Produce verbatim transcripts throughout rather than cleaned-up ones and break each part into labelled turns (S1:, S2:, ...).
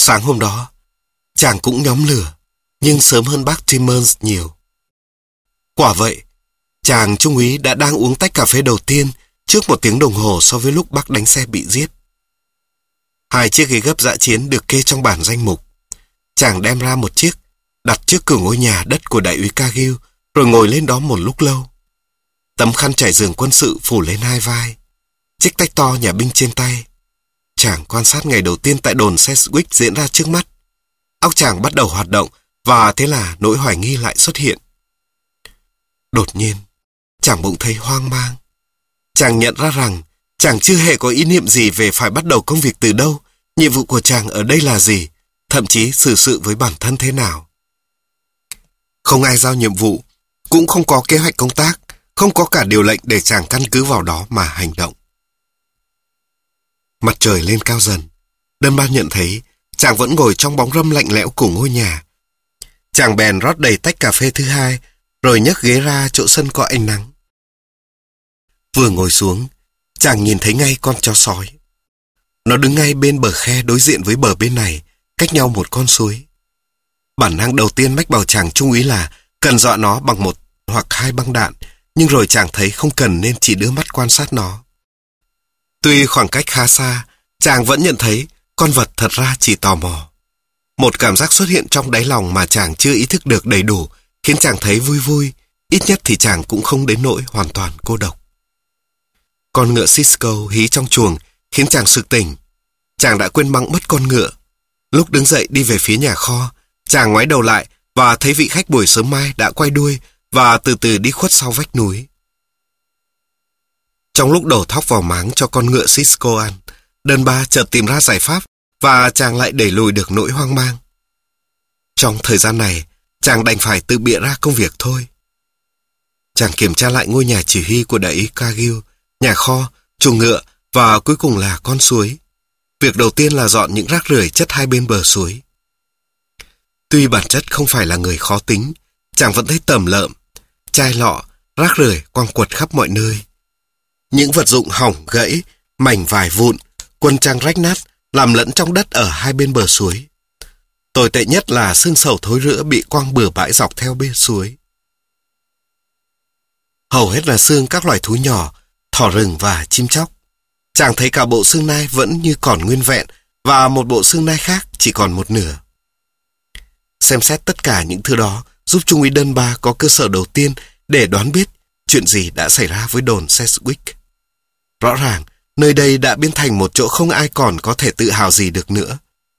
S1: Sáng hôm đó, chàng cũng nhóm lửa, nhưng sớm hơn bác Timmons nhiều. Quả vậy, chàng trung úy đã đang uống tách cà phê đầu tiên trước một tiếng đồng hồ so với lúc bác đánh xe bị giết. Hai chiếc ghế gấp dã chiến được kê trong bản danh mục. Chàng đem ra một chiếc, đặt trước cửa ngôi nhà đất của đại úy Cargill, rồi ngồi lên đó một lúc lâu. Tấm khăn trải giường quân sự phủ lên hai vai, chiếc tách to nhà binh trên tay. Chàng quan sát ngày đầu tiên tại đồn Sedgwick diễn ra trước mắt. Óc chàng bắt đầu hoạt động, và thế là nỗi hoài nghi lại xuất hiện. Đột nhiên, chàng bỗng thấy hoang mang. Chàng nhận ra rằng chàng chưa hề có ý niệm gì về phải bắt đầu công việc từ đâu, nhiệm vụ của chàng ở đây là gì, thậm chí xử sự với bản thân thế nào. Không ai giao nhiệm vụ, cũng không có kế hoạch công tác, không có cả điều lệnh để chàng căn cứ vào đó mà hành động. Mặt trời lên cao dần. Dunbar nhận thấy chàng vẫn ngồi trong bóng râm lạnh lẽo của ngôi nhà. Chàng bèn rót đầy tách cà phê thứ hai, rồi nhấc ghế ra chỗ sân có ánh nắng. Vừa ngồi xuống, chàng nhìn thấy ngay con chó sói. Nó đứng ngay bên bờ khe đối diện với bờ bên này, cách nhau một con suối. Bản năng đầu tiên mách bảo chàng trung úy là cần dọa nó bằng một hoặc hai băng đạn, nhưng rồi chàng thấy không cần nên chỉ đưa mắt quan sát nó. Tuy khoảng cách khá xa, chàng vẫn nhận thấy con vật thật ra chỉ tò mò. Một cảm giác xuất hiện trong đáy lòng mà chàng chưa ý thức được đầy đủ, khiến chàng thấy vui vui, ít nhất thì chàng cũng không đến nỗi hoàn toàn cô độc. Con ngựa Cisco hí trong chuồng khiến chàng sực tỉnh. Chàng đã quên băng mất con ngựa. Lúc đứng dậy đi về phía nhà kho, chàng ngoái đầu lại và thấy vị khách buổi sớm mai đã quay đuôi và từ từ đi khuất sau vách núi. Trong lúc đổ thóc vào máng cho con ngựa Cisco ăn, Dunbar chợt tìm ra giải pháp và chàng lại đẩy lùi được nỗi hoang mang. Trong thời gian này, chàng đành phải tự bịa ra công việc thôi. Chàng kiểm tra lại ngôi nhà chỉ huy của đại úy Cargill, nhà kho, chuồng ngựa và cuối cùng là con suối. Việc đầu tiên là dọn những rác rưởi chất hai bên bờ suối. Tuy bản chất không phải là người khó tính, chàng vẫn thấy tởm lợm, chai lọ, rác rưởi quăng quật khắp mọi nơi. Những vật dụng hỏng gãy, mảnh vải vụn, quân trang rách nát làm lẫn trong đất ở hai bên bờ suối. Tồi tệ nhất là xương sầu thối rữa bị quăng bừa bãi dọc theo bên suối. Hầu hết là xương các loài thú nhỏ, thỏ rừng và chim chóc. Chàng thấy cả bộ xương nai vẫn như còn nguyên vẹn và một bộ xương nai khác chỉ còn một nửa. Xem xét tất cả những thứ đó giúp trung úy Dunbar có cơ sở đầu tiên để đoán biết chuyện gì đã xảy ra với đồn Sedgwick. Rõ ràng, nơi đây đã biến thành một chỗ không ai còn có thể tự hào gì được nữa.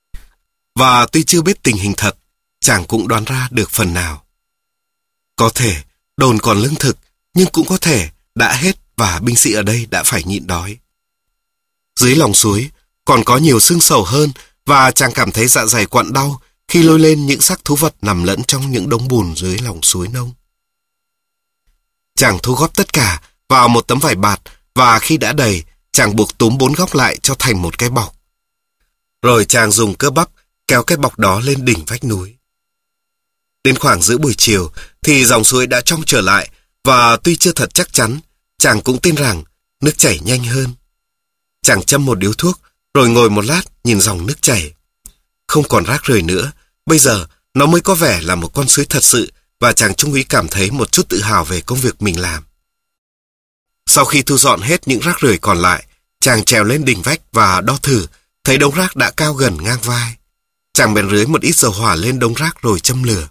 S1: Và tuy chưa biết tình hình thật, chàng cũng đoán ra được phần nào. Có thể đồn còn lương thực, nhưng cũng có thể đã hết và binh sĩ ở đây đã phải nhịn đói. Dưới lòng suối còn có nhiều xương sầu hơn và chàng cảm thấy dạ dày quặn đau khi lôi lên những xác thú vật nằm lẫn trong những đống bùn dưới lòng suối nông. Chàng thu góp tất cả vào một tấm vải bạt và khi đã đầy, chàng buộc túm bốn góc lại cho thành một cái bọc. Rồi chàng dùng cơ bắp kéo cái bọc đó lên đỉnh vách núi. Đến khoảng giữa buổi chiều thì dòng suối đã trong trở lại và tuy chưa thật chắc chắn, chàng cũng tin rằng nước chảy nhanh hơn. Chàng châm một điếu thuốc rồi ngồi một lát nhìn dòng nước chảy. Không còn rác rưởi nữa, bây giờ nó mới có vẻ là một con suối thật sự và chàng trung úy cảm thấy một chút tự hào về công việc mình làm. Sau khi thu dọn hết những rác rưởi còn lại, chàng trèo lên đỉnh vách và đo thử, thấy đống rác đã cao gần ngang vai. Chàng bèn rưới một ít dầu hỏa lên đống rác rồi châm lửa.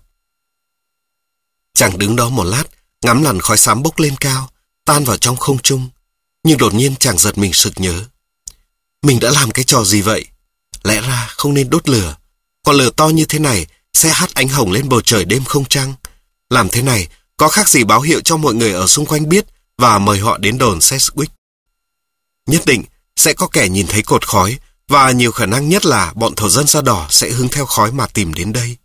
S1: Chàng đứng đó một lát, ngắm làn khói xám bốc lên cao, tan vào trong không trung. Nhưng đột nhiên chàng giật mình sực nhớ. Mình đã làm cái trò gì vậy? Lẽ ra không nên đốt lửa. Còn lửa to như thế này sẽ hắt ánh hồng lên bầu trời đêm không trăng. Làm thế này có khác gì báo hiệu cho mọi người ở xung quanh biết và mời họ đến đồn Sedgwick. Nhất định sẽ có kẻ nhìn thấy cột khói và nhiều khả năng nhất là bọn thổ dân da đỏ sẽ hướng theo khói mà tìm đến đây.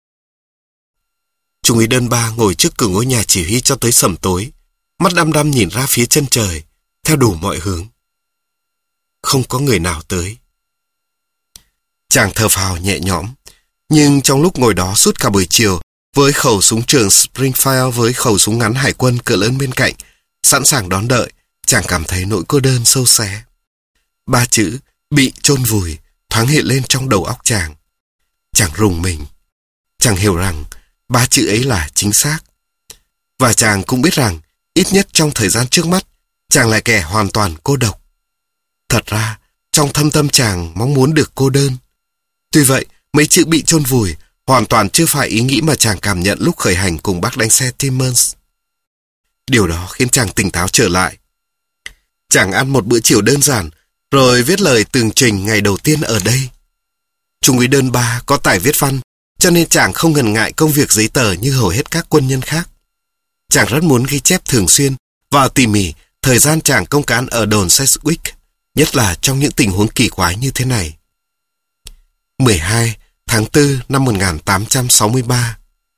S1: Trung úy Dunbar ngồi trước cửa ngôi nhà chỉ huy cho tới sẩm tối, mắt đăm đăm nhìn ra phía chân trời, theo đủ mọi hướng. Không có người nào tới. Chàng thở phào nhẹ nhõm, nhưng trong lúc ngồi đó suốt cả buổi chiều, với khẩu súng trường Springfield với khẩu súng ngắn hải quân cỡ lớn bên cạnh, sẵn sàng đón đợi, chàng cảm thấy nỗi cô đơn sâu xé. Ba chữ bị chôn vùi thoáng hiện lên trong đầu óc chàng. Chàng rùng mình. Chàng hiểu rằng ba chữ ấy là chính xác. Và chàng cũng biết rằng ít nhất trong thời gian trước mắt, chàng là kẻ hoàn toàn cô độc. Thật ra, trong thâm tâm chàng mong muốn được cô đơn. Tuy vậy, mấy chữ bị chôn vùi hoàn toàn chưa phải ý nghĩ mà chàng cảm nhận lúc khởi hành cùng bác đánh xe Timmons. Điều đó khiến chàng tỉnh táo trở lại. Chàng ăn một bữa chiều đơn giản, rồi viết lời tường trình ngày đầu tiên ở đây. Trung úy Đơn Ba có tài viết văn, cho nên chàng không ngần ngại công việc giấy tờ như hầu hết các quân nhân khác. Chàng rất muốn ghi chép thường xuyên và tỉ mỉ thời gian chàng công cán ở đồn Sedgwick, nhất là trong những tình huống kỳ quái như thế này. mười hai tháng tư năm một nghìn tám trăm sáu mươi ba.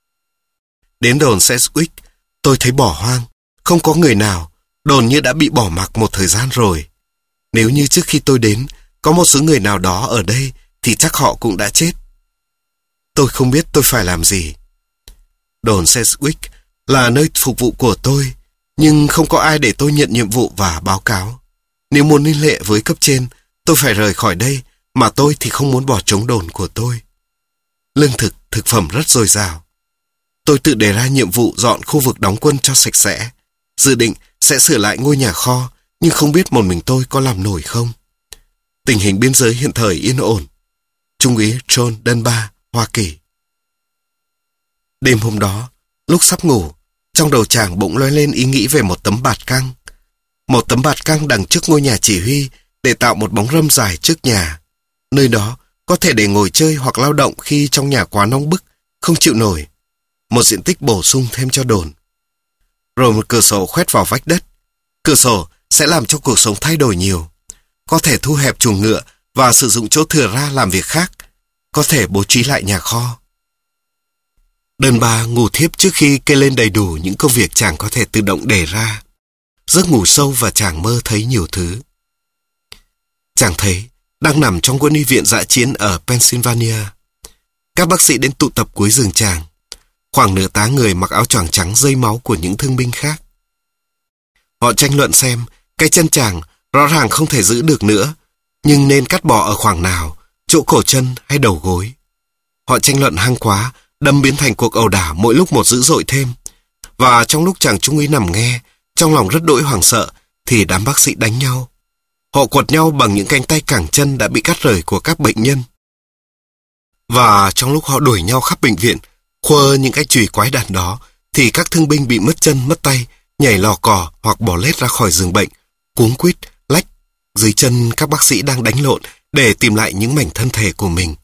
S1: Đến đồn Sedgwick, tôi thấy bỏ hoang, không có người nào, đồn như đã bị bỏ mặc một thời gian rồi. Nếu như trước khi tôi đến, có một số người nào đó ở đây, thì chắc họ cũng đã chết. Tôi không biết tôi phải làm gì. Đồn Sedgwick là nơi phục vụ của tôi, nhưng không có ai để tôi nhận nhiệm vụ và báo cáo. Nếu muốn liên hệ với cấp trên, tôi phải rời khỏi đây, mà tôi thì không muốn bỏ trống đồn của tôi. Lương thực, thực phẩm rất dồi dào. Tôi tự đề ra nhiệm vụ dọn khu vực đóng quân cho sạch sẽ. Dự định sẽ sửa lại ngôi nhà kho, nhưng không biết một mình tôi có làm nổi không. Tình hình biên giới hiện thời yên ổn. Trung úy John Dunbar, Hoa Kỳ. Đêm hôm đó, lúc sắp ngủ, trong đầu chàng bỗng lóe lên ý nghĩ về một tấm bạt căng. Một tấm bạt căng đằng trước ngôi nhà chỉ huy để tạo một bóng râm dài trước nhà. Nơi đó có thể để ngồi chơi hoặc lao động khi trong nhà quá nóng bức, không chịu nổi. Một diện tích bổ sung thêm cho đồn. Rồi một cửa sổ khoét vào vách đất. Cửa sổ sẽ làm cho cuộc sống thay đổi nhiều. Có thể thu hẹp chuồng ngựa và sử dụng chỗ thừa ra làm việc khác. Có thể bố trí lại nhà kho. Đơn Ba ngủ thiếp trước khi kê lên đầy đủ những công việc chàng có thể tự động đề ra. Giấc ngủ sâu và chàng mơ thấy nhiều thứ. Chàng thấy đang nằm trong quân y viện dã chiến ở Pennsylvania. Các bác sĩ đến tụ tập cuối giường chàng. Khoảng nửa tá người mặc áo choàng trắng rơi máu của những thương binh khác. Họ tranh luận xem cái chân chàng rõ ràng không thể giữ được nữa, nhưng nên cắt bỏ ở khoảng nào, chỗ cổ chân hay đầu gối. Họ tranh luận hăng quá, đâm biến thành cuộc ẩu đả mỗi lúc một dữ dội thêm. Và trong lúc chàng trung úy nằm nghe, trong lòng rất đỗi hoảng sợ, thì đám bác sĩ đánh nhau. Họ quật nhau bằng những cánh tay cẳng chân đã bị cắt rời của các bệnh nhân. Và trong lúc họ đuổi nhau khắp bệnh viện, khua những cái chùy quái đản đó, thì các thương binh bị mất chân mất tay, nhảy lò cò hoặc bỏ lết ra khỏi giường bệnh, cuống quýt, lách dưới chân các bác sĩ đang đánh lộn để tìm lại những mảnh thân thể của mình.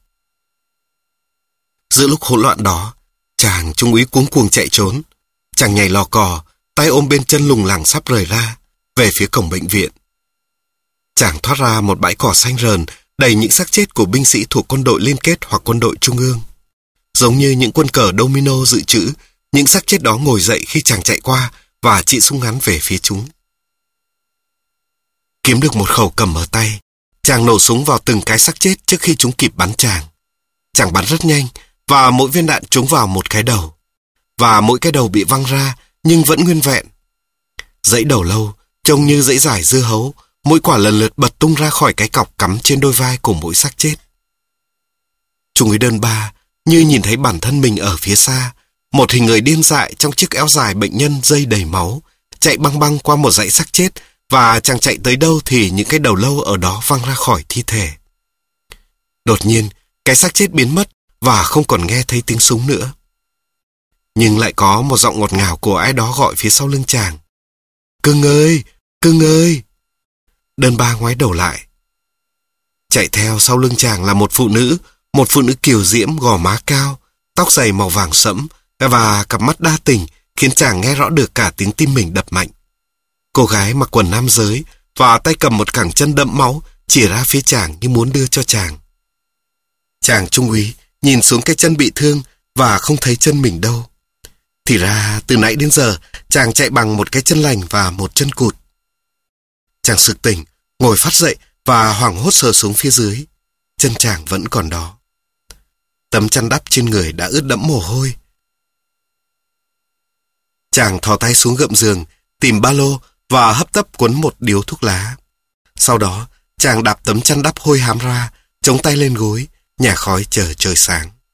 S1: Giữa lúc hỗn loạn đó, chàng trung úy cuống cuồng chạy trốn. Chàng nhảy lò cò, tay ôm bên chân lùng lẳng sắp rời ra, về phía cổng bệnh viện. Chàng thoát ra một bãi cỏ xanh rờn, đầy những xác chết của binh sĩ thuộc quân đội liên kết hoặc quân đội trung ương. Giống như những quân cờ domino dự trữ, những xác chết đó ngồi dậy khi chàng chạy qua và chỉ súng ngắn về phía chúng. Kiếm được một khẩu cầm ở tay, chàng nổ súng vào từng cái xác chết trước khi chúng kịp bắn chàng. Chàng bắn rất nhanh, và mỗi viên đạn trúng vào một cái đầu. Và mỗi cái đầu bị văng ra, nhưng vẫn nguyên vẹn. Dãy đầu lâu, trông như dãy giải dưa hấu, mỗi quả lần lượt bật tung ra khỏi cái cọc cắm trên đôi vai của mỗi xác chết. Trung úy Đơn Ba như nhìn thấy bản thân mình ở phía xa, một hình người điên dại trong chiếc áo dài bệnh nhân dây đầy máu, chạy băng băng qua một dãy xác chết, và chàng chạy tới đâu thì những cái đầu lâu ở đó văng ra khỏi thi thể. Đột nhiên, cái xác chết biến mất và không còn nghe thấy tiếng súng nữa. Nhưng lại có một giọng ngọt ngào của ai đó gọi phía sau lưng chàng. Cưng ơi! Cưng ơi! Đơn Ba ngoái đầu lại. Chạy theo sau lưng chàng là một phụ nữ, một phụ nữ kiều diễm, gò má cao, tóc dày màu vàng sẫm và cặp mắt đa tình khiến chàng nghe rõ được cả tiếng tim mình đập mạnh. Cô gái mặc quần nam giới và tay cầm một cẳng chân đẫm máu chỉ ra phía chàng như muốn đưa cho chàng. Chàng trung úy nhìn xuống cái chân bị thương và không thấy chân mình đâu. Thì ra từ nãy đến giờ chàng chạy bằng một cái chân lành và một chân cụt. Chàng sực tỉnh, ngồi phát dậy và hoảng hốt sờ xuống phía dưới. Chân chàng vẫn còn đó. Tấm chăn đắp trên người đã ướt đẫm mồ hôi. Chàng thò tay xuống gậm giường, tìm ba lô và hấp tấp cuốn một điếu thuốc lá. Sau đó, chàng đạp tấm chăn đắp hôi hám ra, chống tay lên gối, nhả khói chờ trời sáng.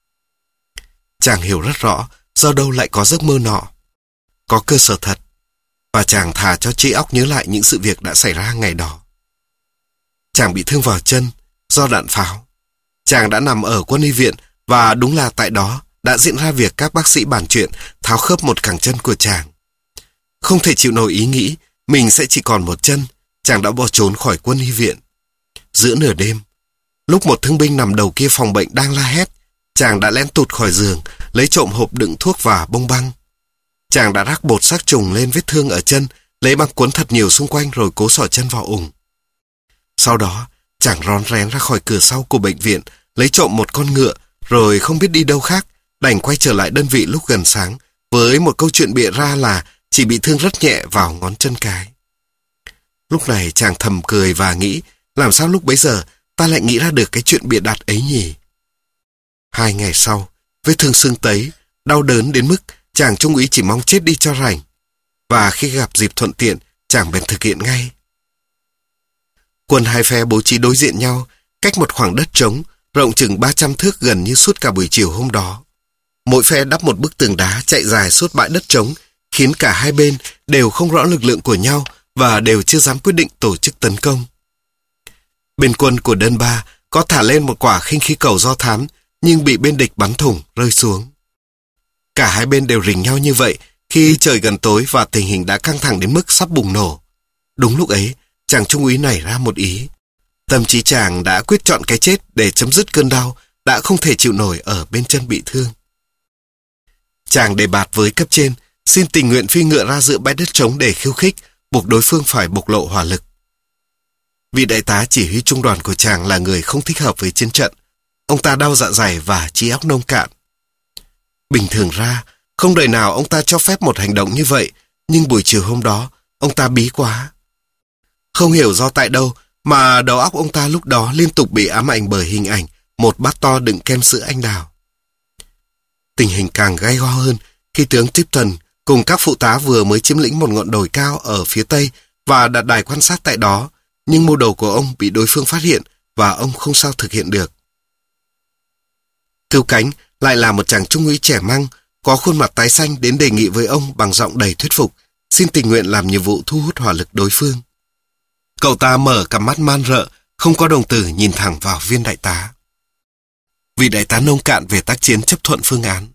S1: Chàng hiểu rất rõ do đâu lại có giấc mơ nọ. Có cơ sở thật. Và chàng thà cho trí óc nhớ lại những sự việc đã xảy ra ngày đó. Chàng bị thương vào chân do đạn pháo. Chàng đã nằm ở quân y viện và đúng là tại đó đã diễn ra việc các bác sĩ bàn chuyện tháo khớp một cẳng chân của chàng. Không thể chịu nổi ý nghĩ mình sẽ chỉ còn một chân, chàng đã bỏ trốn khỏi quân y viện. Giữa nửa đêm, lúc một thương binh nằm đầu kia phòng bệnh đang la hét, chàng đã lén tụt khỏi giường, lấy trộm hộp đựng thuốc và bông băng. Chàng đã rắc bột sát trùng lên vết thương ở chân, lấy băng cuốn thật nhiều xung quanh rồi cố xỏ chân vào ủng. Sau đó, chàng rón rén ra khỏi cửa sau của bệnh viện, lấy trộm một con ngựa, rồi không biết đi đâu khác, đành quay trở lại đơn vị lúc gần sáng, với một câu chuyện bịa ra là chỉ bị thương rất nhẹ vào ngón chân cái. Lúc này chàng thầm cười và nghĩ, làm sao lúc bấy giờ ta lại nghĩ ra được cái chuyện bịa đặt ấy nhỉ? Hai ngày sau, vết thương sưng tấy, đau đớn đến mức chàng trung úy chỉ mong chết đi cho rảnh. Và khi gặp dịp thuận tiện, chàng bèn thực hiện ngay. Quân hai phe bố trí đối diện nhau, cách một khoảng đất trống, rộng chừng ba trăm thước gần như suốt cả buổi chiều hôm đó. Mỗi phe đắp một bức tường đá chạy dài suốt bãi đất trống, khiến cả hai bên đều không rõ lực lượng của nhau và đều chưa dám quyết định tổ chức tấn công. Bên quân của đơn ba có thả lên một quả khinh khí cầu do thám, nhưng bị bên địch bắn thủng, rơi xuống. Cả hai bên đều rình nhau như vậy khi trời gần tối và tình hình đã căng thẳng đến mức sắp bùng nổ. Đúng lúc ấy, chàng trung úy nảy ra một ý. Tâm trí chàng đã quyết chọn cái chết để chấm dứt cơn đau đã không thể chịu nổi ở bên chân bị thương. Chàng đề bạt với cấp trên, xin tình nguyện phi ngựa ra giữa bãi đất trống để khiêu khích, buộc đối phương phải bộc lộ hỏa lực. Vị đại tá chỉ huy trung đoàn của chàng là người không thích hợp với chiến trận. Ông ta đau dạ dày và trí óc nông cạn. Bình thường ra, không đời nào ông ta cho phép một hành động như vậy, nhưng buổi chiều hôm đó, ông ta bí quá. Không hiểu do tại đâu mà đầu óc ông ta lúc đó liên tục bị ám ảnh bởi hình ảnh một bát to đựng kem sữa anh đào. Tình hình càng gay go hơn khi tướng Tipton cùng các phụ tá vừa mới chiếm lĩnh một ngọn đồi cao ở phía tây và đặt đài quan sát tại đó, nhưng mưu đồ của ông bị đối phương phát hiện và ông không sao thực hiện được. Cứu cánh lại là một chàng trung úy trẻ măng, có khuôn mặt tái xanh đến đề nghị với ông bằng giọng đầy thuyết phục, xin tình nguyện làm nhiệm vụ thu hút hỏa lực đối phương. Cậu ta mở cặp mắt man rợ, không có đồng tử nhìn thẳng vào viên đại tá. Vị đại tá nông cạn về tác chiến chấp thuận phương án.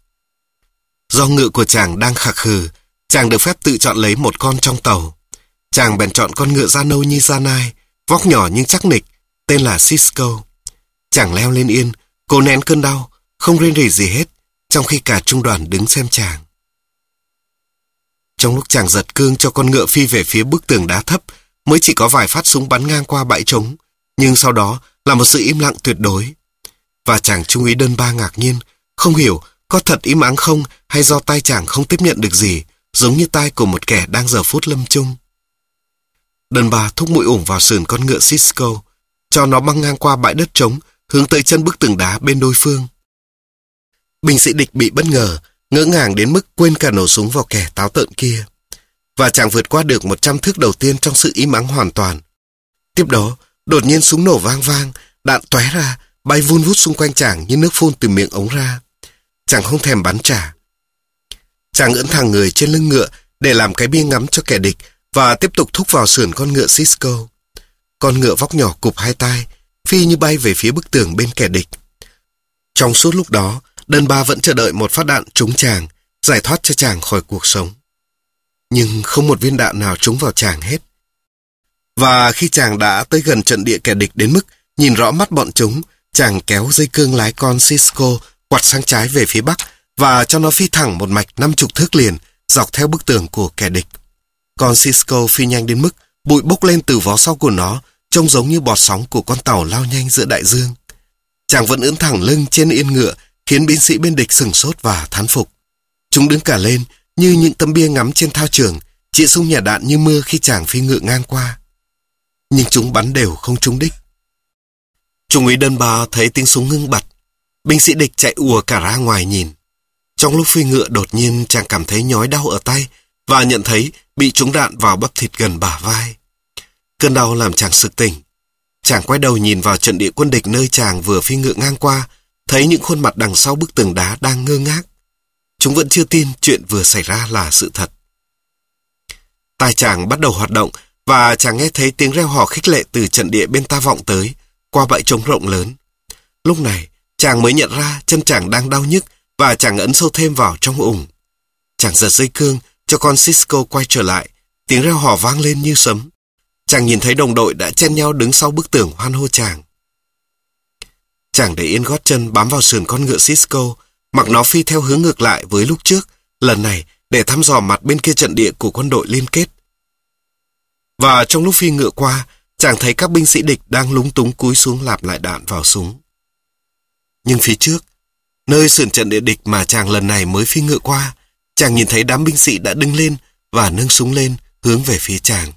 S1: Do ngựa của chàng đang khạc khừ, chàng được phép tự chọn lấy một con trong tàu. Chàng bèn chọn con ngựa da nâu như da nai, vóc nhỏ nhưng chắc nịch, tên là Cisco. Chàng leo lên yên, cố nén cơn đau, không rên rỉ gì hết, trong khi cả trung đoàn đứng xem chàng. Trong lúc chàng giật cương cho con ngựa phi về phía bức tường đá thấp, mới chỉ có vài phát súng bắn ngang qua bãi trống, nhưng sau đó là một sự im lặng tuyệt đối. Và chàng trung úy đơn ba ngạc nhiên, không hiểu có thật im ắng không hay do tai chàng không tiếp nhận được gì, giống như tai của một kẻ đang giờ phút lâm chung. Đơn ba thúc mũi ủng vào sườn con ngựa Cisco, cho nó băng ngang qua bãi đất trống, hướng tới chân bức tường đá bên đối phương. Binh sĩ địch bị bất ngờ, ngỡ ngàng đến mức quên cả nổ súng vào kẻ táo tợn kia. Và chàng vượt qua được một trăm thước đầu tiên trong sự im ắng hoàn toàn. Tiếp đó, đột nhiên súng nổ vang vang, đạn tóe ra, bay vun vút xung quanh chàng như nước phun từ miệng ống ra. Chàng không thèm bắn trả. Chàng ưỡn thẳng người trên lưng ngựa để làm cái bia ngắm cho kẻ địch và tiếp tục thúc vào sườn con ngựa Cisco. Con ngựa vóc nhỏ cụp hai tai, phi như bay về phía bức tường bên kẻ địch. Trong suốt lúc đó, đơn ba vẫn chờ đợi một phát đạn trúng chàng, giải thoát cho chàng khỏi cuộc sống. Nhưng không một viên đạn nào trúng vào chàng hết. Và khi chàng đã tới gần trận địa kẻ địch đến mức nhìn rõ mắt bọn chúng, chàng kéo dây cương lái con Cisco quặt sang trái về phía bắc và cho nó phi thẳng một mạch năm chục thước liền dọc theo bức tường của kẻ địch. Con Cisco phi nhanh đến mức bụi bốc lên từ vó sau của nó, trông giống như bọt sóng của con tàu lao nhanh giữa đại dương. Chàng vẫn ưỡn thẳng lưng trên yên ngựa, khiến binh sĩ bên địch sửng sốt và thán phục. Chúng đứng cả lên như những tấm bia ngắm trên thao trường, chĩa súng nhả đạn như mưa khi chàng phi ngựa ngang qua. Nhưng chúng bắn đều không trúng đích. Trung úy đơn ba thấy tiếng súng ngưng bặt, binh sĩ địch chạy ùa cả ra ngoài nhìn. Trong lúc phi ngựa đột nhiên chàng cảm thấy nhói đau ở tay và nhận thấy bị trúng đạn vào bắp thịt gần bả vai. Cơn đau làm chàng sực tỉnh. Chàng quay đầu nhìn vào trận địa quân địch nơi chàng vừa phi ngựa ngang qua, thấy những khuôn mặt đằng sau bức tường đá đang ngơ ngác. Chúng vẫn chưa tin chuyện vừa xảy ra là sự thật. Tai chàng bắt đầu hoạt động và chàng nghe thấy tiếng reo hò khích lệ từ trận địa bên ta vọng tới, qua bãi trống rộng lớn. Lúc này, chàng mới nhận ra chân chàng đang đau nhức và chàng ấn sâu thêm vào trong ủng. Chàng giật dây cương cho con Cisco quay trở lại, tiếng reo hò vang lên như sấm. Chàng nhìn thấy đồng đội đã chen nhau đứng sau bức tường hoan hô chàng. Chàng để yên gót chân bám vào sườn con ngựa Cisco, mặc nó phi theo hướng ngược lại với lúc trước, lần này để thăm dò mặt bên kia trận địa của quân đội liên kết. Và trong lúc phi ngựa qua, chàng thấy các binh sĩ địch đang lúng túng cúi xuống lạp lại đạn vào súng. Nhưng phía trước, nơi sườn trận địa địch mà chàng lần này mới phi ngựa qua, chàng nhìn thấy đám binh sĩ đã đứng lên và nâng súng lên hướng về phía chàng.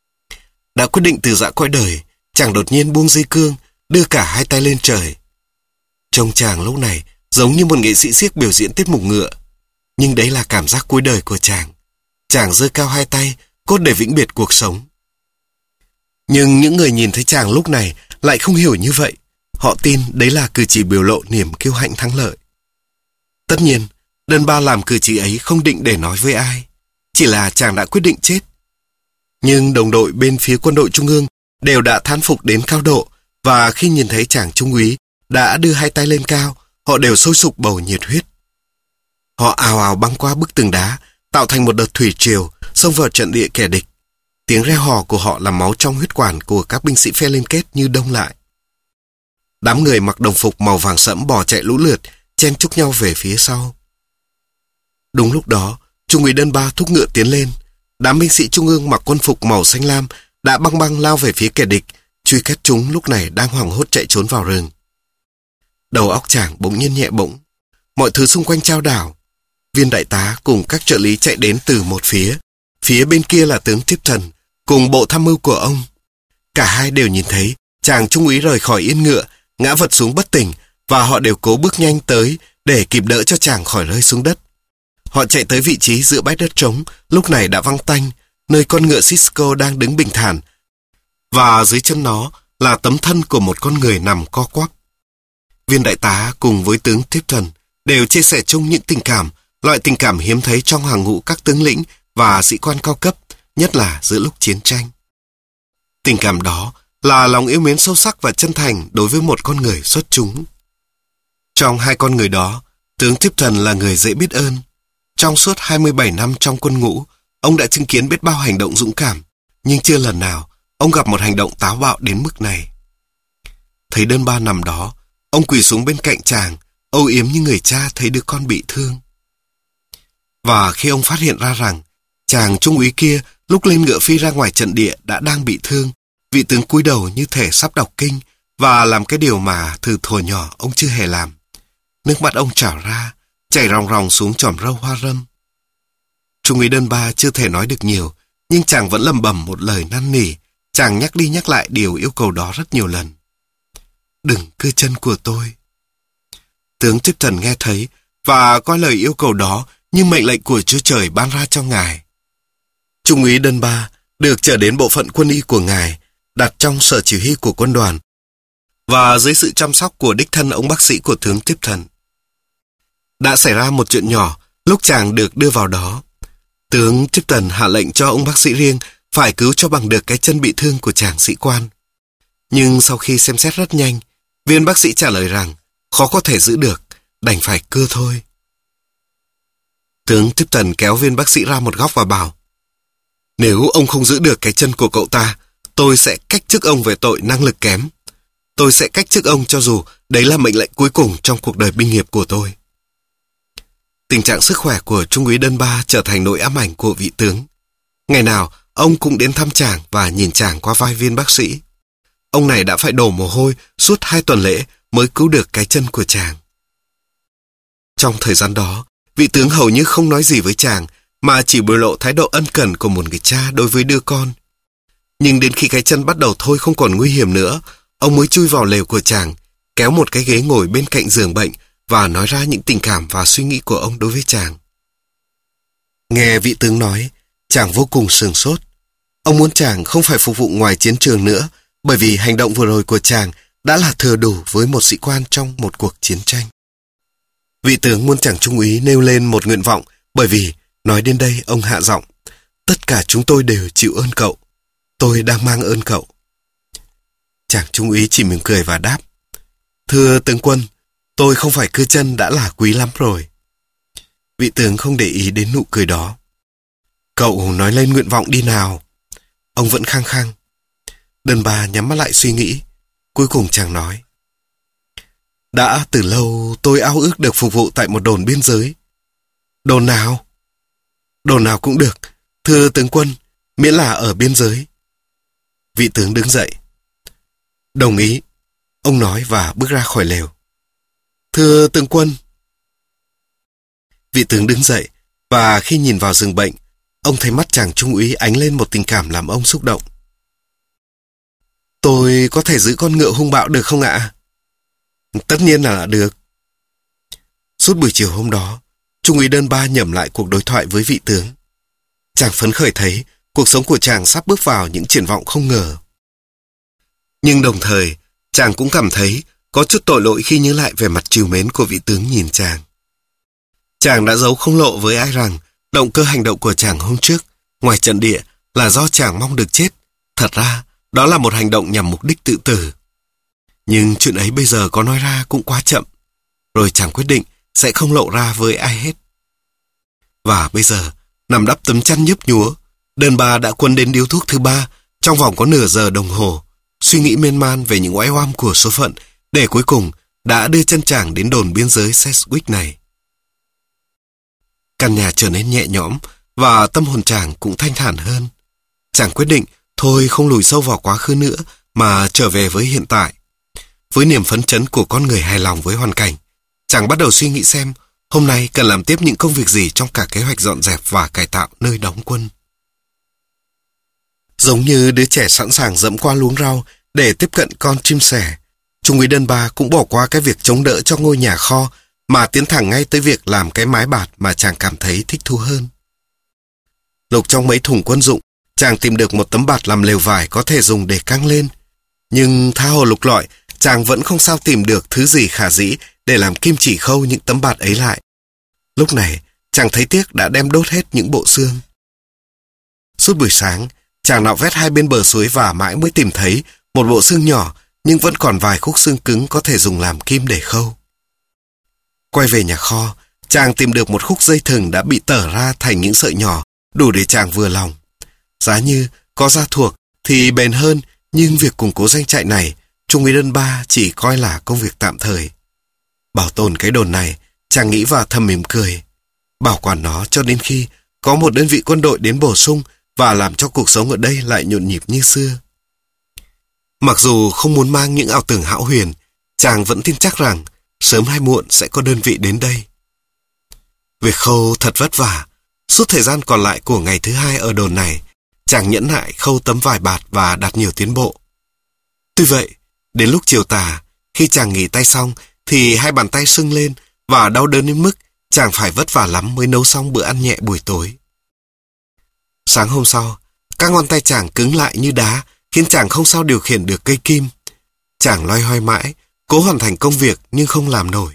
S1: Đã quyết định từ giã cõi đời, chàng đột nhiên buông dây cương, đưa cả hai tay lên trời. Trông chàng lúc này giống như một nghệ sĩ xiếc biểu diễn tiết mục ngựa. Nhưng đấy là cảm giác cuối đời của chàng. Chàng giơ cao hai tay, cốt để vĩnh biệt cuộc sống. Nhưng những người nhìn thấy chàng lúc này lại không hiểu như vậy. Họ tin đấy là cử chỉ biểu lộ niềm kiêu hãnh thắng lợi. Tất nhiên, Đơn Ba làm cử chỉ ấy không định để nói với ai. Chỉ là chàng đã quyết định chết. Nhưng đồng đội bên phía quân đội trung ương đều đã thán phục đến cao độ, và khi nhìn thấy chàng trung úy đã đưa hai tay lên cao, họ đều sôi sục bầu nhiệt huyết. Họ ào ào băng qua bức tường đá, tạo thành một đợt thủy triều, xông vào trận địa kẻ địch. Tiếng reo hò của họ làm máu trong huyết quản của các binh sĩ phe liên kết như đông lại. Đám người mặc đồng phục màu vàng sẫm bỏ chạy lũ lượt, chen chúc nhau về phía sau. Đúng lúc đó, Trung úy Đơn Ba thúc ngựa tiến lên. Đám binh sĩ trung ương mặc quân phục màu xanh lam đã băng băng lao về phía kẻ địch, truy kết chúng lúc này đang hoảng hốt chạy trốn vào rừng. Đầu óc chàng bỗng nhiên nhẹ bỗng, mọi thứ xung quanh chao đảo. Viên đại tá cùng các trợ lý chạy đến từ một phía, phía bên kia là tướng Tipton cùng bộ tham mưu của ông. Cả hai đều nhìn thấy chàng trung úy rời khỏi yên ngựa, ngã vật xuống bất tỉnh, và họ đều cố bước nhanh tới để kịp đỡ cho chàng khỏi rơi xuống đất. Họ chạy tới vị trí giữa bãi đất trống, lúc này đã vắng tanh, nơi con ngựa Cisco đang đứng bình thản, và dưới chân nó là tấm thân của một con người nằm co quắp. Viên đại tá cùng với tướng Tipton đều chia sẻ chung những tình cảm, loại tình cảm hiếm thấy trong hàng ngũ các tướng lĩnh và sĩ quan cao cấp, nhất là giữa lúc chiến tranh. Tình cảm đó là lòng yêu mến sâu sắc và chân thành đối với một con người xuất chúng. Trong hai con người đó, tướng Tipton là người dễ biết ơn. Trong suốt hai mươi bảy năm trong quân ngũ, ông đã chứng kiến biết bao hành động dũng cảm, nhưng chưa lần nào ông gặp một hành động táo bạo đến mức này. Thấy Đơn Ba nằm đó, ông quỳ xuống bên cạnh chàng, âu yếm như người cha thấy đứa con bị thương. Và khi ông phát hiện ra rằng chàng trung úy kia lúc lên ngựa phi ra ngoài trận địa đã đang bị thương, vị tướng cúi đầu như thể sắp đọc kinh và làm cái điều mà từ thuở nhỏ ông chưa hề làm. Nước mắt ông trào ra, chảy ròng ròng xuống chòm râu hoa râm. Trung úy Đơn Ba chưa thể nói được nhiều, nhưng chàng vẫn lầm bầm một lời năn nỉ. Chàng nhắc đi nhắc lại điều yêu cầu đó rất nhiều lần. Đừng cưa chân của tôi. Tướng Tipton nghe thấy và coi lời yêu cầu đó như mệnh lệnh của Chúa Trời ban ra cho ngài. Trung úy Đơn Ba được trở đến bộ phận quân y của ngài, đặt trong sở chỉ huy của quân đoàn và dưới sự chăm sóc của đích thân ông bác sĩ của tướng Tipton. Đã xảy ra một chuyện nhỏ lúc chàng được đưa vào đó. Tướng Tipton hạ lệnh cho ông bác sĩ riêng phải cứu cho bằng được cái chân bị thương của chàng sĩ quan. Nhưng sau khi xem xét rất nhanh, viên bác sĩ trả lời rằng khó có thể giữ được, đành phải cưa thôi. Tướng Tipton kéo viên bác sĩ ra một góc và bảo: Nếu ông không giữ được cái chân của cậu ta, tôi sẽ cách chức ông về tội năng lực kém. Tôi sẽ cách chức ông cho dù đấy là mệnh lệnh cuối cùng trong cuộc đời binh nghiệp của tôi. Tình trạng sức khỏe của Trung úy Đơn Ba trở thành nỗi ám ảnh của vị tướng. Ngày nào, ông cũng đến thăm chàng và nhìn chàng qua vai viên bác sĩ. Ông này đã phải đổ mồ hôi suốt hai tuần lễ mới cứu được cái chân của chàng. Trong thời gian đó, vị tướng hầu như không nói gì với chàng, mà chỉ biểu lộ thái độ ân cần của một người cha đối với đứa con. Nhưng đến khi cái chân bắt đầu thôi không còn nguy hiểm nữa, ông mới chui vào lều của chàng, kéo một cái ghế ngồi bên cạnh giường bệnh và nói ra những tình cảm và suy nghĩ của ông đối với chàng. Nghe vị tướng nói, chàng vô cùng sửng sốt. Ông muốn chàng không phải phục vụ ngoài chiến trường nữa, bởi vì hành động vừa rồi của chàng đã là thừa đủ với một sĩ quan trong một cuộc chiến tranh. Vị tướng muốn chàng trung úy nêu lên một nguyện vọng, bởi vì, nói đến đây ông hạ giọng, tất cả chúng tôi đều chịu ơn cậu. Tôi đang mang ơn cậu. Chàng trung úy chỉ mỉm cười và đáp, thưa tướng quân, tôi không phải cưa chân đã là quý lắm rồi. Vị tướng không để ý đến nụ cười đó. Cậu nói lên nguyện vọng đi nào. Ông vẫn khăng khăng. Đơn bà nhắm mắt lại suy nghĩ. Cuối cùng chàng nói, đã từ lâu tôi ao ước được phục vụ tại một đồn biên giới. Đồn nào? Đồn nào cũng được, thưa tướng quân, miễn là ở biên giới. Vị tướng đứng dậy. Đồng ý, ông nói và bước ra khỏi lều. Thưa tướng quân. Vị tướng đứng dậy, và khi nhìn vào giường bệnh, ông thấy mắt chàng trung úy ánh lên một tình cảm làm ông xúc động. Tôi có thể giữ con ngựa hung bạo được không ạ? Tất nhiên là được. Suốt buổi chiều hôm đó, trung úy Đơn Ba nhẩm lại cuộc đối thoại với vị tướng. Chàng phấn khởi thấy cuộc sống của chàng sắp bước vào những triển vọng không ngờ. Nhưng đồng thời, chàng cũng cảm thấy có chút tội lỗi khi nhớ lại về mặt trìu mến của vị tướng nhìn chàng. Chàng đã giấu không lộ với ai rằng động cơ hành động của chàng hôm trước, ngoài trận địa, là do chàng mong được chết. Thật ra, đó là một hành động nhằm mục đích tự tử. Nhưng chuyện ấy bây giờ có nói ra cũng quá chậm. Rồi chàng quyết định sẽ không lộ ra với ai hết. Và bây giờ, nằm đắp tấm chăn nhấp nhúa, Đơn Ba đã quấn đến điếu thuốc thứ ba trong vòng có nửa giờ đồng hồ, suy nghĩ miên man về những oái oăm của số phận, để cuối cùng đã đưa chân chàng đến đồn biên giới Sedgwick này. Căn nhà trở nên nhẹ nhõm và tâm hồn chàng cũng thanh thản hơn. Chàng quyết định thôi không lùi sâu vào quá khứ nữa mà trở về với hiện tại. Với niềm phấn chấn của con người hài lòng với hoàn cảnh, chàng bắt đầu suy nghĩ xem hôm nay cần làm tiếp những công việc gì trong cả kế hoạch dọn dẹp và cải tạo nơi đóng quân. Giống như đứa trẻ sẵn sàng dẫm qua luống rau để tiếp cận con chim sẻ, trung úy Đơn Ba cũng bỏ qua cái việc chống đỡ cho ngôi nhà kho mà tiến thẳng ngay tới việc làm cái mái bạt mà chàng cảm thấy thích thú hơn. Lục trong mấy thùng quân dụng, chàng tìm được một tấm bạt làm lều vải có thể dùng để căng lên. Nhưng tha hồ lục lọi, chàng vẫn không sao tìm được thứ gì khả dĩ để làm kim chỉ khâu những tấm bạt ấy lại. Lúc này, chàng thấy tiếc đã đem đốt hết những bộ xương. Suốt buổi sáng, chàng nạo vét hai bên bờ suối và mãi mới tìm thấy một bộ xương nhỏ, nhưng vẫn còn vài khúc xương cứng có thể dùng làm kim để khâu. Quay về nhà kho, chàng tìm được một khúc dây thừng đã bị tở ra thành những sợi nhỏ, đủ để chàng vừa lòng. Giá như có da thuộc thì bền hơn, nhưng việc củng cố doanh trại này, trung úy Đơn Ba chỉ coi là công việc tạm thời. Bảo tồn cái đồn này, chàng nghĩ và thầm mỉm cười. Bảo quản nó cho đến khi có một đơn vị quân đội đến bổ sung và làm cho cuộc sống ở đây lại nhộn nhịp như xưa. Mặc dù không muốn mang những ảo tưởng hão huyền, chàng vẫn tin chắc rằng sớm hay muộn sẽ có đơn vị đến đây. Việc khâu thật vất vả. Suốt thời gian còn lại của ngày thứ hai ở đồn này, chàng nhẫn nại khâu tấm vải bạt và đạt nhiều tiến bộ. Tuy vậy, đến lúc chiều tà, khi chàng nghỉ tay xong, thì hai bàn tay sưng lên và đau đớn đến mức chàng phải vất vả lắm mới nấu xong bữa ăn nhẹ buổi tối. Sáng hôm sau, các ngón tay chàng cứng lại như đá, khiến chàng không sao điều khiển được cây kim. Chàng loay hoay mãi, cố hoàn thành công việc nhưng không làm nổi.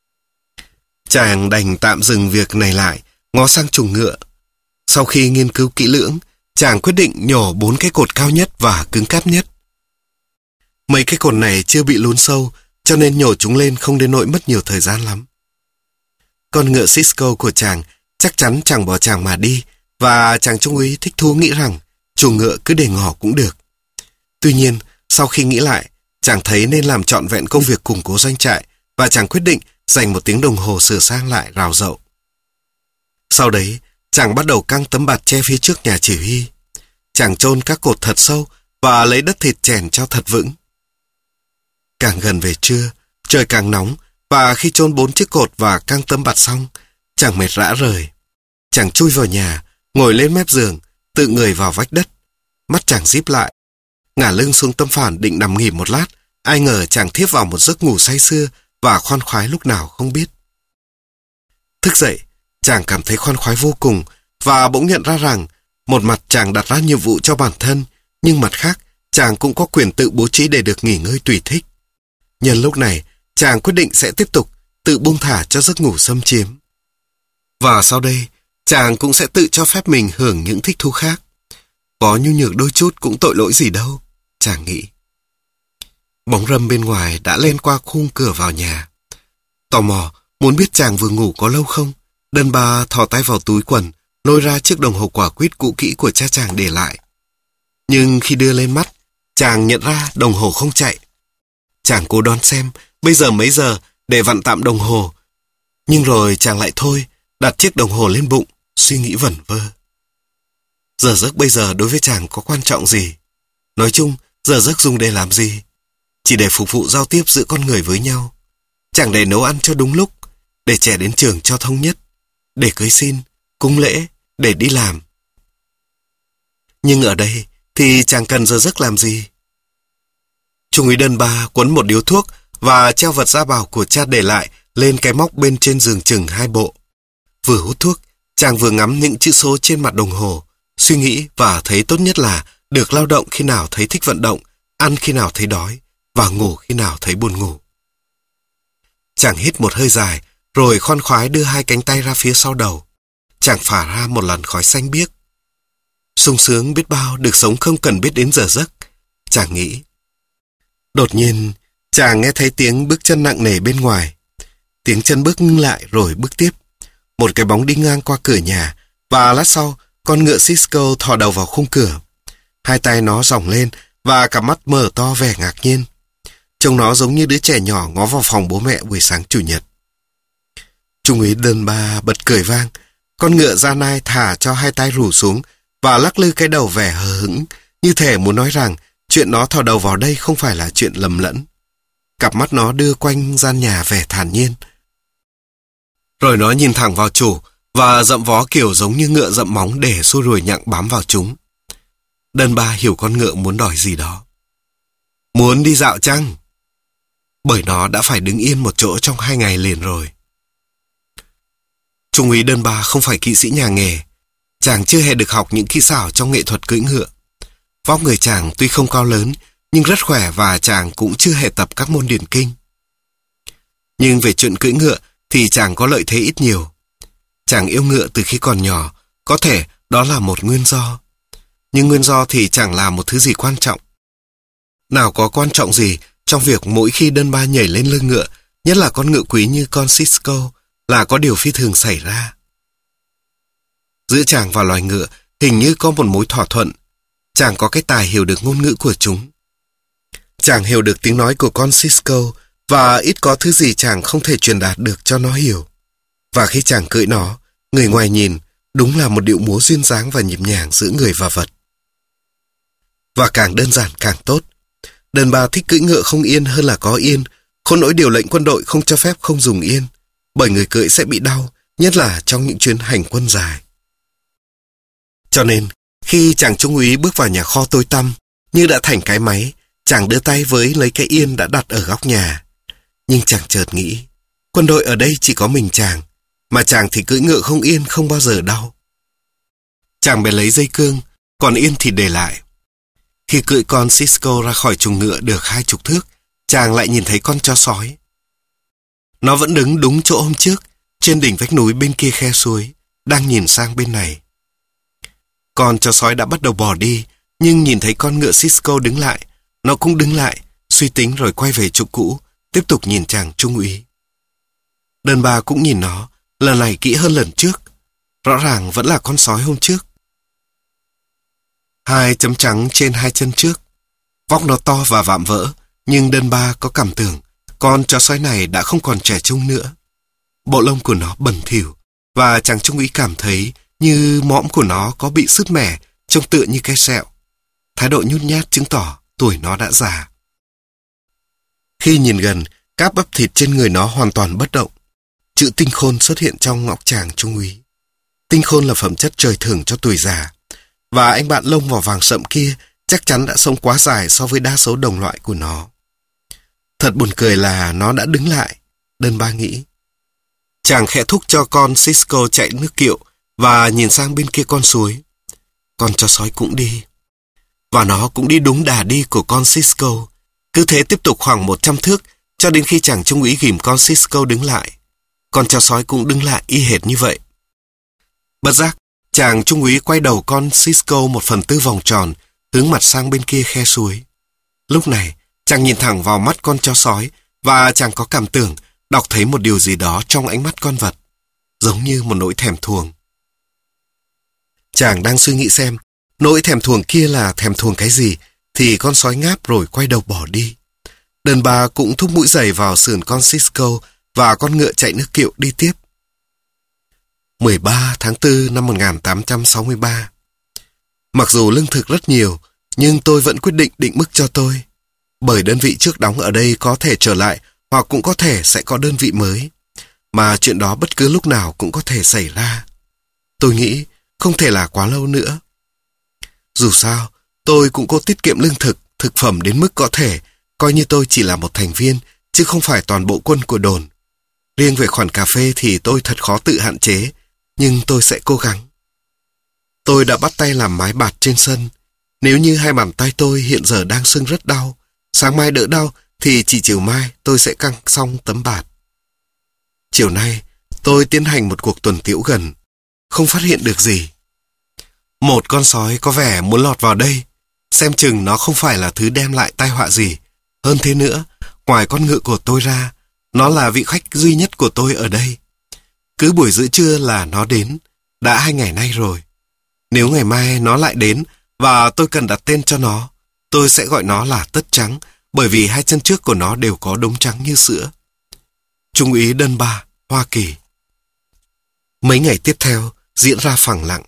S1: Chàng đành tạm dừng việc này lại, ngó sang chuồng ngựa. Sau khi nghiên cứu kỹ lưỡng, chàng quyết định nhổ bốn cái cột cao nhất và cứng cáp nhất. Mấy cái cột này chưa bị lún sâu, cho nên nhổ chúng lên không đến nỗi mất nhiều thời gian lắm. Con ngựa Cisco của chàng chắc chắn chẳng bỏ chàng mà đi, và chàng trung úy thích thú nghĩ rằng chuồng ngựa cứ để ngỏ cũng được. Tuy nhiên, sau khi nghĩ lại, chàng thấy nên làm trọn vẹn công việc củng cố doanh trại, và chàng quyết định dành một tiếng đồng hồ sửa sang lại rào rậu. Sau đấy, chàng bắt đầu căng tấm bạt che phía trước nhà chỉ huy. Chàng chôn các cột thật sâu và lấy đất thịt chèn cho thật vững. Càng gần về trưa, trời càng nóng, và khi chôn bốn chiếc cột và căng tấm bạt xong, chàng mệt rã rời. Chàng chui vào nhà, ngồi lên mép giường, tự người vào vách đất. Mắt chàng díp lại, ngả lưng xuống tấm phản định nằm nghỉ một lát. Ai ngờ chàng thiếp vào một giấc ngủ say sưa và khoan khoái lúc nào không biết. Thức dậy, chàng cảm thấy khoan khoái vô cùng, và bỗng nhận ra rằng một mặt chàng đặt ra nhiệm vụ cho bản thân, nhưng mặt khác chàng cũng có quyền tự bố trí để được nghỉ ngơi tùy thích. Nhân lúc này, chàng quyết định sẽ tiếp tục tự buông thả cho giấc ngủ xâm chiếm. Và sau đây, chàng cũng sẽ tự cho phép mình hưởng những thích thú khác. Có nhu nhược đôi chút cũng tội lỗi gì đâu, chàng nghĩ. Bóng râm bên ngoài đã len qua khung cửa vào nhà. Tò mò, muốn biết chàng vừa ngủ có lâu không, Đơn Ba thò tay vào túi quần, lôi ra chiếc đồng hồ quả quýt cũ kỹ của cha chàng để lại. Nhưng khi đưa lên mắt, chàng nhận ra đồng hồ không chạy. Chàng cố đoán xem bây giờ mấy giờ để vặn tạm đồng hồ. Nhưng rồi chàng lại thôi, đặt chiếc đồng hồ lên bụng, suy nghĩ vẩn vơ. Giờ giấc bây giờ đối với chàng có quan trọng gì? Nói chung, giờ giấc dùng để làm gì? Chỉ để phục vụ giao tiếp giữa con người với nhau. Chẳng để nấu ăn cho đúng lúc, để trẻ đến trường cho thông nhất, để cưới xin, cúng lễ, để đi làm. Nhưng ở đây thì chàng cần giờ giấc làm gì? Trung úy Đơn Ba quấn một điếu thuốc và treo vật gia bảo của cha để lại lên cái móc bên trên giường chừng hai bộ. Vừa hút thuốc, chàng vừa ngắm những chữ số trên mặt đồng hồ, suy nghĩ và thấy tốt nhất là được lao động khi nào thấy thích vận động, ăn khi nào thấy đói và ngủ khi nào thấy buồn ngủ. Chàng hít một hơi dài, rồi khoan khoái đưa hai cánh tay ra phía sau đầu. Chàng phả ra một làn khói xanh biếc. Sung sướng biết bao được sống không cần biết đến giờ giấc, chàng nghĩ. Đột nhiên, chàng nghe thấy tiếng bước chân nặng nề bên ngoài. Tiếng chân bước ngưng lại rồi bước tiếp. Một cái bóng đi ngang qua cửa nhà, và lát sau, con ngựa Cisco thò đầu vào khung cửa. Hai tay nó ròng lên và cặp mắt mở to vẻ ngạc nhiên. Trông nó giống như đứa trẻ nhỏ ngó vào phòng bố mẹ buổi sáng chủ nhật. Trung úy Đơn Ba bật cười vang. Con ngựa Gia Nai thả cho hai tay rủ xuống và lắc lư cái đầu vẻ hờ hững, như thể muốn nói rằng chuyện nó thò đầu vào đây không phải là chuyện lầm lẫn. Cặp mắt nó đưa quanh gian nhà vẻ thản nhiên. Rồi nó nhìn thẳng vào chủ và dậm vó kiểu giống như ngựa dậm móng để xua đuổi nhặng bám vào chúng. Đơn Ba hiểu con ngựa muốn đòi gì đó. Muốn đi dạo chăng? Bởi nó đã phải đứng yên một chỗ trong hai ngày liền rồi. Trung úy Đơn Ba không phải kỵ sĩ nhà nghề. Chàng chưa hề được học những kỹ xảo trong nghệ thuật cưỡi ngựa. Vóc người chàng tuy không cao lớn, nhưng rất khỏe và chàng cũng chưa hề tập các môn điển kinh. Nhưng về chuyện cưỡi ngựa thì chàng có lợi thế ít nhiều. Chàng yêu ngựa từ khi còn nhỏ, có thể đó là một nguyên do. Nhưng nguyên do thì chẳng là một thứ gì quan trọng. Nào có quan trọng gì trong việc mỗi khi Đơn Ba nhảy lên lưng ngựa, nhất là con ngựa quý như con Cisco, là có điều phi thường xảy ra. Giữa chàng và loài ngựa hình như có một mối thỏa thuận. Chàng có cái tài hiểu được ngôn ngữ của chúng. Chàng hiểu được tiếng nói của con Cisco và ít có thứ gì chàng không thể truyền đạt được cho nó hiểu. Và khi chàng cưỡi nó, người ngoài nhìn đúng là một điệu múa duyên dáng và nhịp nhàng giữa người và vật. Và càng đơn giản càng tốt. Đơn Ba thích cưỡi ngựa không yên hơn là có yên, khôn nỗi điều lệnh quân đội không cho phép không dùng yên, bởi người cưỡi sẽ bị đau, nhất là trong những chuyến hành quân dài. Cho nên, khi chàng trung úy bước vào nhà kho tối tăm, như đã thành cái máy, chàng đưa tay với lấy cái yên đã đặt ở góc nhà. Nhưng chàng chợt nghĩ, quân đội ở đây chỉ có mình chàng, mà chàng thì cưỡi ngựa không yên không bao giờ đau. Chàng bèn lấy dây cương, còn yên thì để lại. Khi cưỡi con Cisco ra khỏi chuồng ngựa được hai chục thước, chàng lại nhìn thấy con chó sói. Nó vẫn đứng đúng chỗ hôm trước, trên đỉnh vách núi bên kia khe suối, đang nhìn sang bên này. Con chó sói đã bắt đầu bỏ đi, nhưng nhìn thấy con ngựa Cisco đứng lại, nó cũng đứng lại, suy tính rồi quay về chỗ cũ, tiếp tục nhìn chàng trung úy. Đơn Ba cũng nhìn nó, lần này kỹ hơn lần trước. Rõ ràng vẫn là con sói hôm trước. Hai chấm trắng trên hai chân trước. Vóc nó to và vạm vỡ, nhưng Đơn Ba có cảm tưởng con chó sói này đã không còn trẻ trung nữa. Bộ lông của nó bẩn thỉu, và chàng trung úy cảm thấy như mõm của nó có bị sứt mẻ, trông tựa như cái sẹo. Thái độ nhút nhát chứng tỏ tuổi nó đã già. Khi nhìn gần, các bắp thịt trên người nó hoàn toàn bất động. Chữ tinh khôn xuất hiện trong ngọc chàng trung úy. Tinh khôn là phẩm chất trời thưởng cho tuổi già, và anh bạn lông màu vàng sậm kia chắc chắn đã sống quá dài so với đa số đồng loại của nó. Thật buồn cười là nó đã đứng lại, Đơn Ba nghĩ. Chàng khẽ thúc cho con Cisco chạy nước kiệu và nhìn sang bên kia con suối. Con chó sói cũng đi. Và nó cũng đi đúng đà đi của con Cisco. Cứ thế tiếp tục khoảng một trăm thước cho đến khi chàng trung úy ghìm con Cisco đứng lại. Con chó sói cũng đứng lại y hệt như vậy. Bất giác, chàng trung úy quay đầu con Cisco một phần tư vòng tròn, hướng mặt sang bên kia khe suối. Lúc này, chàng nhìn thẳng vào mắt con chó sói và chàng có cảm tưởng đọc thấy một điều gì đó trong ánh mắt con vật, giống như một nỗi thèm thuồng. Chàng đang suy nghĩ xem nỗi thèm thuồng kia là thèm thuồng cái gì, thì con sói ngáp rồi quay đầu bỏ đi. Đàn bà cũng thúc mũi giày vào sườn con Cisco và con ngựa chạy nước kiệu đi tiếp. mười ba tháng tư năm một nghìn tám trăm sáu mươi ba. Mặc dù lương thực rất nhiều, nhưng tôi vẫn quyết định định mức cho tôi. Bởi đơn vị trước đóng ở đây có thể trở lại, hoặc cũng có thể sẽ có đơn vị mới. Mà chuyện đó bất cứ lúc nào cũng có thể xảy ra. Tôi nghĩ không thể là quá lâu nữa. Dù sao, tôi cũng cố tiết kiệm lương thực, thực phẩm đến mức có thể, coi như tôi chỉ là một thành viên, chứ không phải toàn bộ quân của đồn. Riêng về khoản cà phê thì tôi thật khó tự hạn chế, nhưng tôi sẽ cố gắng. Tôi đã bắt tay làm mái bạt trên sân. Nếu như hai bàn tay tôi hiện giờ đang sưng rất đau, sáng mai đỡ đau thì chỉ chiều mai tôi sẽ căng xong tấm bạt. Chiều nay, tôi tiến hành một cuộc tuần tiễu gần, không phát hiện được gì. Một con sói có vẻ muốn lọt vào đây, xem chừng nó không phải là thứ đem lại tai họa gì. Hơn thế nữa, ngoài con ngựa của tôi ra, nó là vị khách duy nhất của tôi ở đây. Cứ buổi giữa trưa là nó đến, đã hai ngày nay rồi. Nếu ngày mai nó lại đến và tôi cần đặt tên cho nó, tôi sẽ gọi nó là Tất Trắng, bởi vì hai chân trước của nó đều có đốm trắng như sữa. Trung úy Dunbar, Hoa Kỳ. Mấy ngày tiếp theo diễn ra phẳng lặng.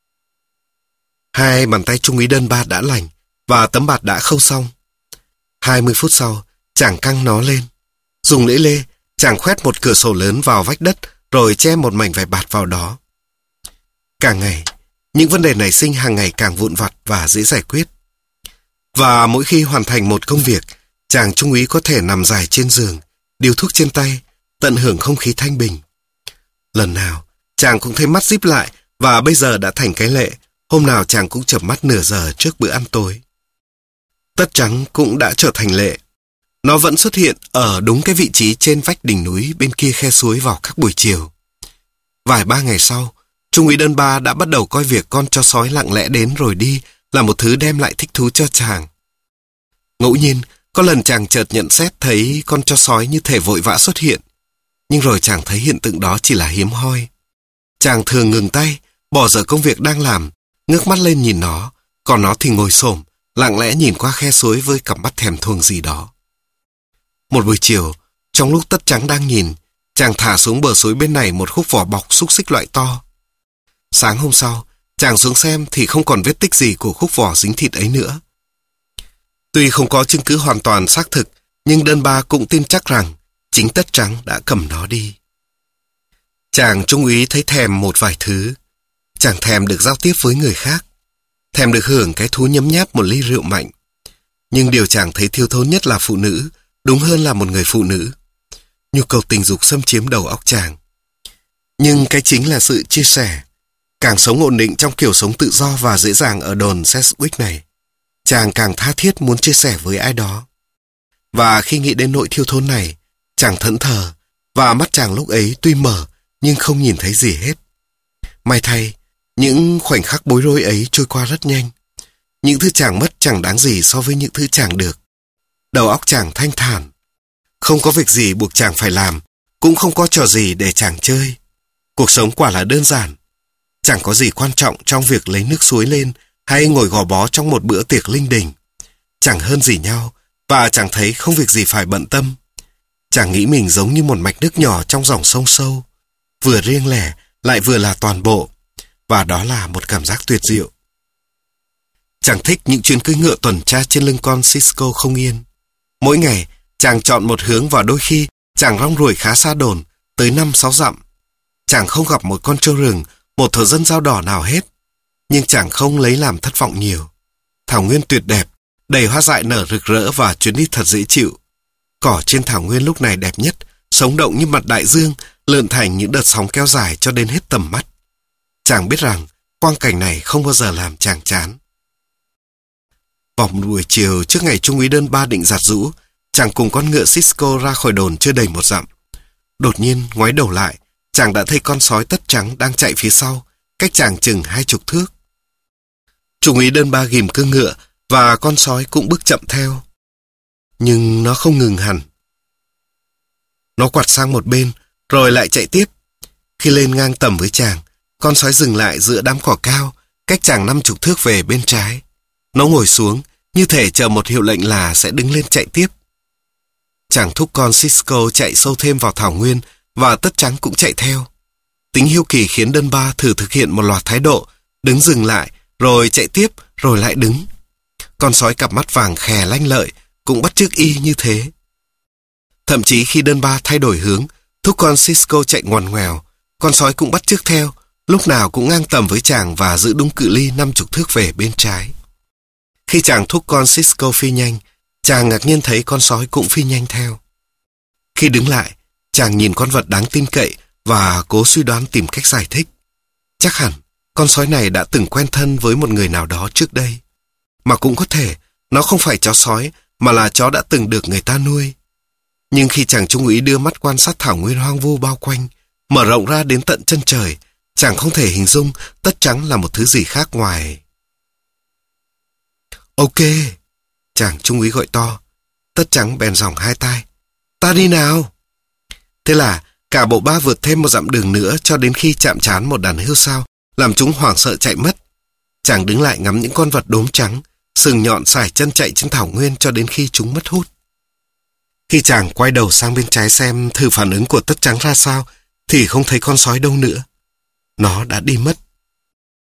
S1: Hai bàn tay trung úy Dunbar đã lành và tấm bạt đã khâu xong. Hai mươi phút sau, chàng căng nó lên. Dùng lưỡi lê, chàng khoét một cửa sổ lớn vào vách đất rồi che một mảnh vải bạt vào đó. Càng ngày, những vấn đề nảy sinh hàng ngày càng vụn vặt và dễ giải quyết. Và mỗi khi hoàn thành một công việc, chàng trung úy có thể nằm dài trên giường, điếu thuốc trên tay, tận hưởng không khí thanh bình. Lần nào, chàng cũng thấy mắt díp lại và bây giờ đã thành cái lệ, hôm nào chàng cũng chợp mắt nửa giờ trước bữa ăn tối. Tất Trắng cũng đã trở thành lệ. Nó vẫn xuất hiện ở đúng cái vị trí trên vách đỉnh núi bên kia khe suối vào các buổi chiều. Vài ba ngày sau, Trung úy Dunbar đã bắt đầu coi việc con chó sói lặng lẽ đến rồi đi là một thứ đem lại thích thú cho chàng. Ngẫu nhiên, có lần chàng chợt nhận xét thấy con chó sói như thể vội vã xuất hiện. Nhưng rồi chàng thấy hiện tượng đó chỉ là hiếm hoi. Chàng thường ngừng tay, bỏ dở công việc đang làm, ngước mắt lên nhìn nó, còn nó thì ngồi xổm, lặng lẽ nhìn qua khe suối với cặp mắt thèm thuồng gì đó. Một buổi chiều, trong lúc Tất Trắng đang nhìn, chàng thả xuống bờ suối bên này một khúc vỏ bọc xúc xích loại to. Sáng hôm sau, chàng xuống xem thì không còn vết tích gì của khúc vỏ dính thịt ấy nữa. Tuy không có chứng cứ hoàn toàn xác thực, nhưng Dunbar cũng tin chắc rằng chính Tất Trắng đã cầm nó đi. Chàng trung úy thấy thèm một vài thứ. Chàng thèm được giao tiếp với người khác, thèm được hưởng cái thú nhấm nháp một ly rượu mạnh. Nhưng điều chàng thấy thiếu thốn nhất là phụ nữ, đúng hơn là một người phụ nữ. Nhu cầu tình dục xâm chiếm đầu óc chàng. Nhưng cái chính là sự chia sẻ. Càng sống ổn định trong kiểu sống tự do và dễ dàng ở đồn Sedgwick này, chàng càng tha thiết muốn chia sẻ với ai đó. Và khi nghĩ đến nỗi thiếu thốn này, chàng thẫn thờ, và mắt chàng lúc ấy tuy mở nhưng không nhìn thấy gì hết. May thay, những khoảnh khắc bối rối ấy trôi qua rất nhanh. Những thứ chàng mất chẳng đáng gì so với những thứ chàng được. Đầu óc chàng thanh thản. Không có việc gì buộc chàng phải làm, cũng không có trò gì để chàng chơi. Cuộc sống quả là đơn giản. Chẳng có gì quan trọng trong việc lấy nước suối lên hay ngồi gò bó trong một bữa tiệc linh đình. Chẳng hơn gì nhau, và chàng thấy không việc gì phải bận tâm. Chàng nghĩ mình giống như một mạch nước nhỏ trong dòng sông sâu, vừa riêng lẻ lại vừa là toàn bộ, và đó là một cảm giác tuyệt diệu. Chàng thích những chuyến cưỡi ngựa tuần tra trên lưng con Cisco không yên. Mỗi ngày, chàng chọn một hướng và đôi khi chàng rong ruổi khá xa đồn, tới năm sáu dặm. Chàng không gặp một con trâu rừng, một thổ dân dao đỏ nào hết. Nhưng chàng không lấy làm thất vọng nhiều. Thảo nguyên tuyệt đẹp, đầy hoa dại nở rực rỡ và chuyến đi thật dễ chịu. Cỏ trên thảo nguyên lúc này đẹp nhất, sống động như mặt đại dương, lượn thành những đợt sóng kéo dài cho đến hết tầm mắt. Chàng biết rằng quang cảnh này không bao giờ làm chàng chán. Vào một buổi chiều trước ngày Trung úy Dunbar định giặt giũ, chàng cùng con ngựa Cisco ra khỏi đồn chưa đầy một dặm. Đột nhiên ngoái đầu lại, chàng đã thấy con sói tất trắng đang chạy phía sau, cách chàng chừng hai chục thước. Trung úy đơn ba ghìm cương ngựa và con sói cũng bước chậm theo. Nhưng nó không ngừng hẳn. Nó quặt sang một bên, rồi lại chạy tiếp. Khi lên ngang tầm với chàng, con sói dừng lại giữa đám cỏ cao, cách chàng năm chục thước về bên trái. Nó ngồi xuống, như thể chờ một hiệu lệnh là sẽ đứng lên chạy tiếp. Chàng thúc con Cisco chạy sâu thêm vào thảo nguyên, và tất trắng cũng chạy theo. Tính hiếu kỳ khiến đơn ba thử thực hiện một loạt thái độ, đứng dừng lại, rồi chạy tiếp, rồi lại đứng. Con sói cặp mắt vàng khè lanh lợi, cũng bắt chước y như thế. Thậm chí khi đơn ba thay đổi hướng, thúc con Cisco chạy ngoằn ngoèo, con sói cũng bắt chước theo, lúc nào cũng ngang tầm với chàng và giữ đúng cự ly năm chục thước về bên trái. Khi chàng thúc con Cisco phi nhanh, chàng ngạc nhiên thấy con sói cũng phi nhanh theo. Khi đứng lại, chàng nhìn con vật đáng tin cậy và cố suy đoán tìm cách giải thích. Chắc hẳn, con sói này đã từng quen thân với một người nào đó trước đây. Mà cũng có thể, nó không phải chó sói, mà là chó đã từng được người ta nuôi. Nhưng khi chàng trung úy đưa mắt quan sát thảo nguyên hoang vu bao quanh, mở rộng ra đến tận chân trời, chàng không thể hình dung tất trắng là một thứ gì khác ngoài. Ok, chàng trung úy gọi to. Tất trắng bèn giỏng hai tai. Ta đi nào. Thế là cả bộ ba vượt thêm một dặm đường nữa cho đến khi chạm trán một đàn hươu sao, làm chúng hoảng sợ chạy mất. Chàng đứng lại ngắm những con vật đốm trắng, sừng nhọn sải chân chạy trên thảo nguyên cho đến khi chúng mất hút. Khi chàng quay đầu sang bên trái xem thử phản ứng của tất trắng ra sao, thì không thấy con sói đâu nữa. Nó đã đi mất.